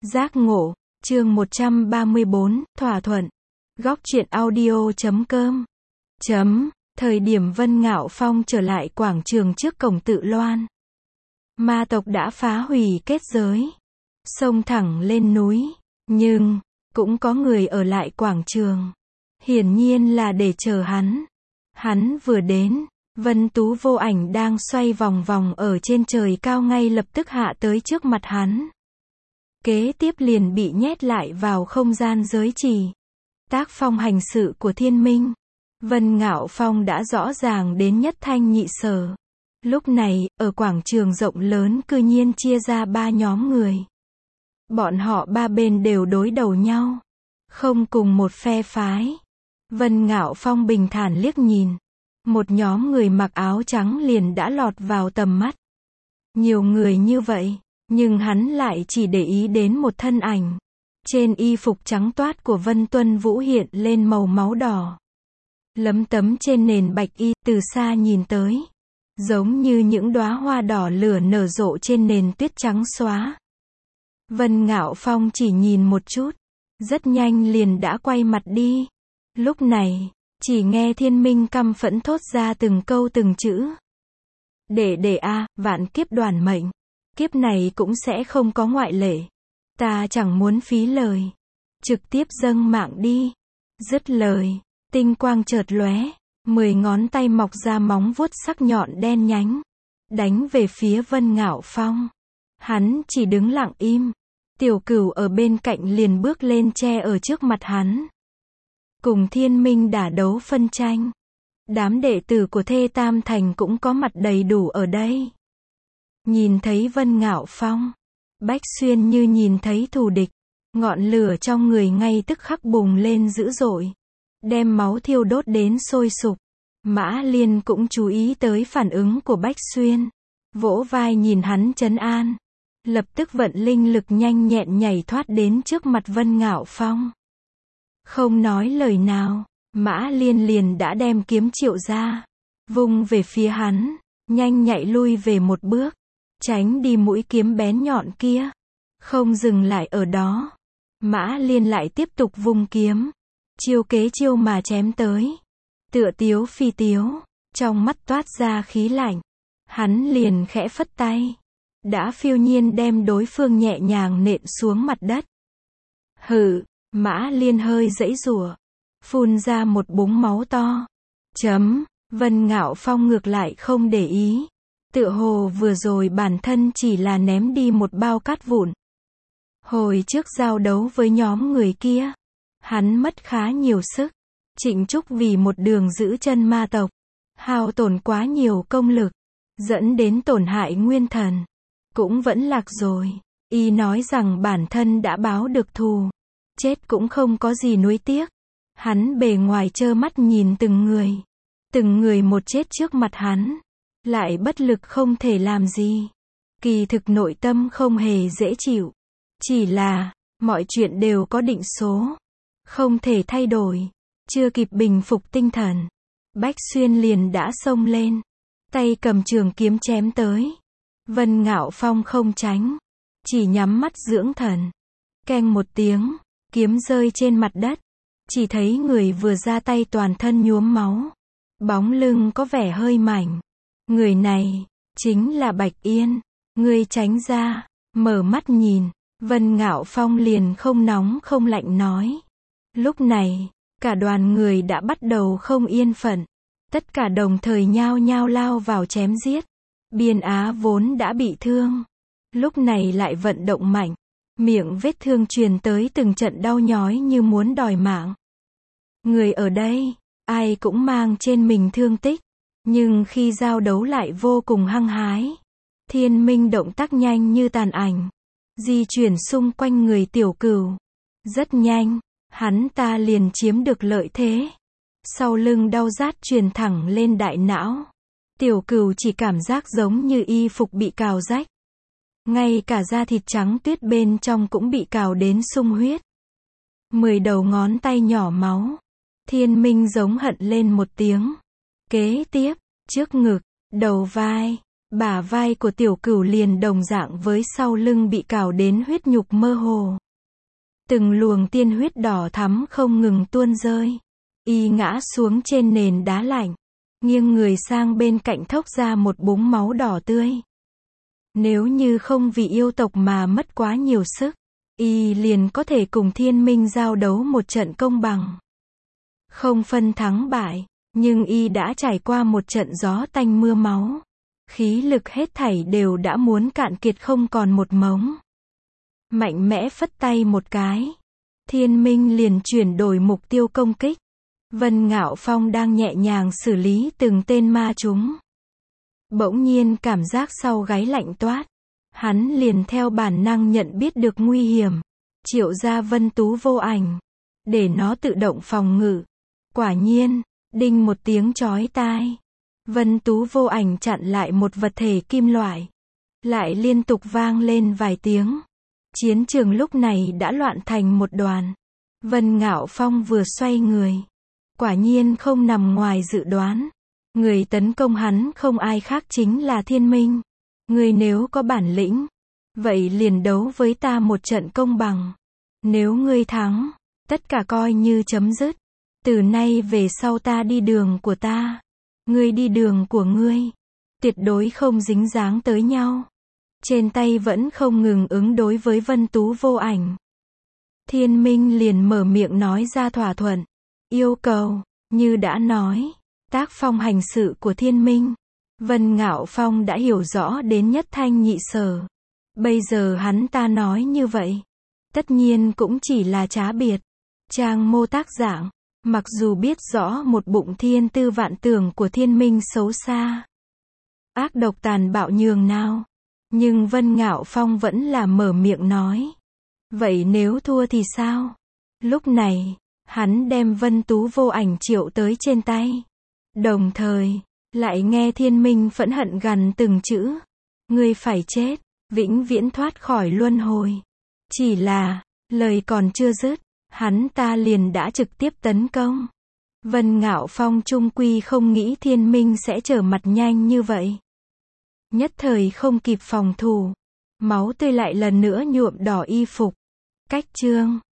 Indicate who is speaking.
Speaker 1: Giác ngộ, chương 134, thỏa thuận. Góc truyện audio.com. Thời điểm Vân Ngạo Phong trở lại quảng trường trước cổng Tự Loan. Ma tộc đã phá hủy kết giới, xông thẳng lên núi, nhưng cũng có người ở lại quảng trường. Hiển nhiên là để chờ hắn. Hắn vừa đến, Vân Tú Vô Ảnh đang xoay vòng vòng ở trên trời cao ngay lập tức hạ tới trước mặt hắn. Kế tiếp liền bị nhét lại vào không gian giới trì. Tác phong hành sự của Thiên Minh, Vân Ngạo Phong đã rõ ràng đến nhất thanh nhị sở. Lúc này, ở quảng trường rộng lớn cư nhiên chia ra ba nhóm người. Bọn họ ba bên đều đối đầu nhau, không cùng một phe phái. Vân Ngạo Phong bình thản liếc nhìn. Một nhóm người mặc áo trắng liền đã lọt vào tầm mắt. Nhiều người như vậy, nhưng hắn lại chỉ để ý đến một thân ảnh. Trên y phục trắng toát của Vân Tuân Vũ hiện lên màu máu đỏ. Lấm tấm trên nền bạch y, từ xa nhìn tới, giống như những đóa hoa đỏ lửa nở rộ trên nền tuyết trắng xóa. Vân Ngạo Phong chỉ nhìn một chút, rất nhanh liền đã quay mặt đi. Lúc này, chỉ nghe Thiên Minh căm phẫn thốt ra từng câu từng chữ. Để vạn kiếp đoàn mệnh. Kiếp này cũng sẽ không có ngoại lệ. Ta chẳng muốn phí lời. Trực tiếp dâng mạng đi. Dứt lời, tinh quang chợt lóe, 10 ngón tay mọc ra móng vuốt sắc nhọn đen nhánh, đánh về phía Vân Ngạo Phong. Hắn chỉ đứng lặng im. Tiểu Cửu ở bên cạnh liền bước lên che ở trước mặt hắn. Cùng Thiên Minh đả đấu phân tranh. Đám đệ tử của Thê Tam Thành cũng có mặt đầy đủ ở đây. Nhìn thấy Vân Ngạo Phong, Bách Xuyên như nhìn thấy thù địch. Ngọn lửa trong người ngay tức khắc bùng lên dữ dội, đem máu thiêu đốt đến sôi sục. Mã Liên cũng chú ý tới phản ứng của Bách Xuyên, vỗ vai nhìn hắn trấn an, lập tức vận linh lực nhanh nhẹn nhảy thoát đến trước mặt Vân Ngạo Phong. Không nói lời nào, Mã Liên liền đã đem kiếm triệu ra, vung về phía hắn, nhanh nhạy lui về một bước, tránh đi mũi kiếm bén nhọn kia. Không dừng lại ở đó, Mã Liên lại tiếp tục vung kiếm, chiêu kế chiêu mà chém tới. Tựa tiếu phi tiếu, trong mắt toát ra khí lạnh. Hắn liền khẽ phất tay, đã phiêu nhiên đem đối phương nhẹ nhàng nện xuống mặt đất. Hừ, Mã Liên hơi giãy giụa, phun ra một búng máu to. Vân Ngạo Phong ngược lại không để ý. Tựa hồ vừa rồi bản thân chỉ là ném đi một bao cát vụn. Hồi trước giao đấu với nhóm người kia, hắn mất khá nhiều sức. Trịnh Trúc vì một đường giữ chân ma tộc, hao tổn quá nhiều công lực, dẫn đến tổn hại nguyên thần. Cũng vẫn lạc rồi. Y nói rằng bản thân đã báo được thù, chết cũng không có gì nuối tiếc. Hắn bề ngoài trơ mắt nhìn từng người một chết trước mặt hắn, lại bất lực không thể làm gì. Kỳ thực nội tâm không hề dễ chịu. Chỉ là, mọi chuyện đều có định số, không thể thay đổi. Chưa kịp bình phục tinh thần, Bách Xuyên liền đã xông lên, tay cầm trường kiếm chém tới. Vân Ngạo Phong không tránh, chỉ nhắm mắt dưỡng thần. Keng một tiếng, kiếm rơi trên mặt đất. Chỉ thấy người vừa ra tay toàn thân nhuốm máu, bóng lưng có vẻ hơi mảnh. Người này chính là Bạch Yên. Ngươi tránh ra. Mở mắt nhìn, Vân Ngạo Phong liền không nóng không lạnh nói. Lúc này, cả đoàn người đã bắt đầu không yên phận. Tất cả đồng thời nhao nhao lao vào chém giết. Biên Á vốn đã bị thương, lúc này lại vận động mạnh. Miệng vết thương truyền tới từng trận đau nhói như muốn đòi mạng. Người ở đây, ai cũng mang trên mình thương tích. Nhưng khi giao đấu lại vô cùng hăng hái. Thiên Minh động tác nhanh như tàn ảnh, di chuyển xung quanh người Tiểu Cửu. Rất nhanh, hắn ta liền chiếm được lợi thế. Sau lưng đau rát truyền thẳng lên đại não. Tiểu Cửu chỉ cảm giác giống như y phục bị cào rách. Ngay cả da thịt trắng tuyết bên trong cũng bị cào đến sung huyết. 10 đầu ngón tay nhỏ máu. Thiên Minh giống hận lên một tiếng. Kế tiếp, trước ngực, đầu vai, Bả vai của tiểu cửu liền đồng dạng với sau lưng bị cào đến huyết nhục mơ hồ. Từng luồng tiên huyết đỏ thắm không ngừng tuôn rơi. Y ngã xuống trên nền đá lạnh, nghiêng người sang bên cạnh thốc ra một búng máu đỏ tươi. Nếu như không vì yêu tộc mà mất quá nhiều sức, Y liền có thể cùng Thiên Minh giao đấu một trận công bằng. Không phân thắng bại, nhưng Y đã trải qua một trận gió tanh mưa máu. Khí lực hết thảy đều đã muốn cạn kiệt không còn một mống. Mạnh mẽ phất tay một cái, Thiên Minh liền chuyển đổi mục tiêu công kích. Vân Ngạo Phong đang nhẹ nhàng xử lý từng tên ma chúng. Bỗng nhiên cảm giác sau gáy lạnh toát. Hắn liền theo bản năng nhận biết được nguy hiểm. Triệu ra Vân Tú Vô Ảnh, để nó tự động phòng ngự. Quả nhiên, đinh một tiếng chói tai. Vân Tú Vô Ảnh chặn lại một vật thể kim loại. Lại liên tục vang lên vài tiếng. Chiến trường lúc này đã loạn thành một đoàn. Vân Ngạo Phong vừa xoay người. Quả nhiên không nằm ngoài dự đoán. Người tấn công hắn không ai khác chính là Thiên Minh. Người nếu có bản lĩnh, vậy liền đấu với ta một trận công bằng. Nếu ngươi thắng, tất cả coi như chấm dứt. Từ nay về sau ta đi đường của ta, ngươi đi đường của ngươi. Tuyệt đối không dính dáng tới nhau. Trên tay vẫn không ngừng ứng đối với Vân Tú Vô Ảnh. Thiên Minh liền mở miệng nói ra thỏa thuận. Yêu cầu, như đã nói, tác phong hành sự của Thiên Minh. Vân Ngạo Phong đã hiểu rõ đến nhất thanh nhị sở. Bây giờ hắn ta nói như vậy, tất nhiên cũng chỉ là trá biệt. Trang mô tác dạng, mặc dù biết rõ một bụng thiên tư vạn tưởng của Thiên Minh xấu xa, ác độc tàn bạo nhường nào, nhưng Vân Ngạo Phong vẫn là mở miệng nói. Vậy nếu thua thì sao? Lúc này, hắn đem Vân Tú Vô Ảnh triệu tới trên tay. Đồng thời, lại nghe Thiên Minh phẫn hận gằn từng chữ. Ngươi phải chết, vĩnh viễn thoát khỏi luân hồi. Chỉ là, lời còn chưa dứt, hắn ta liền đã trực tiếp tấn công. Vân Ngạo Phong trung quy không nghĩ Thiên Minh sẽ trở mặt nhanh như vậy. Nhất thời không kịp phòng thủ. Máu tươi lại lần nữa nhuộm đỏ y phục. Cách chương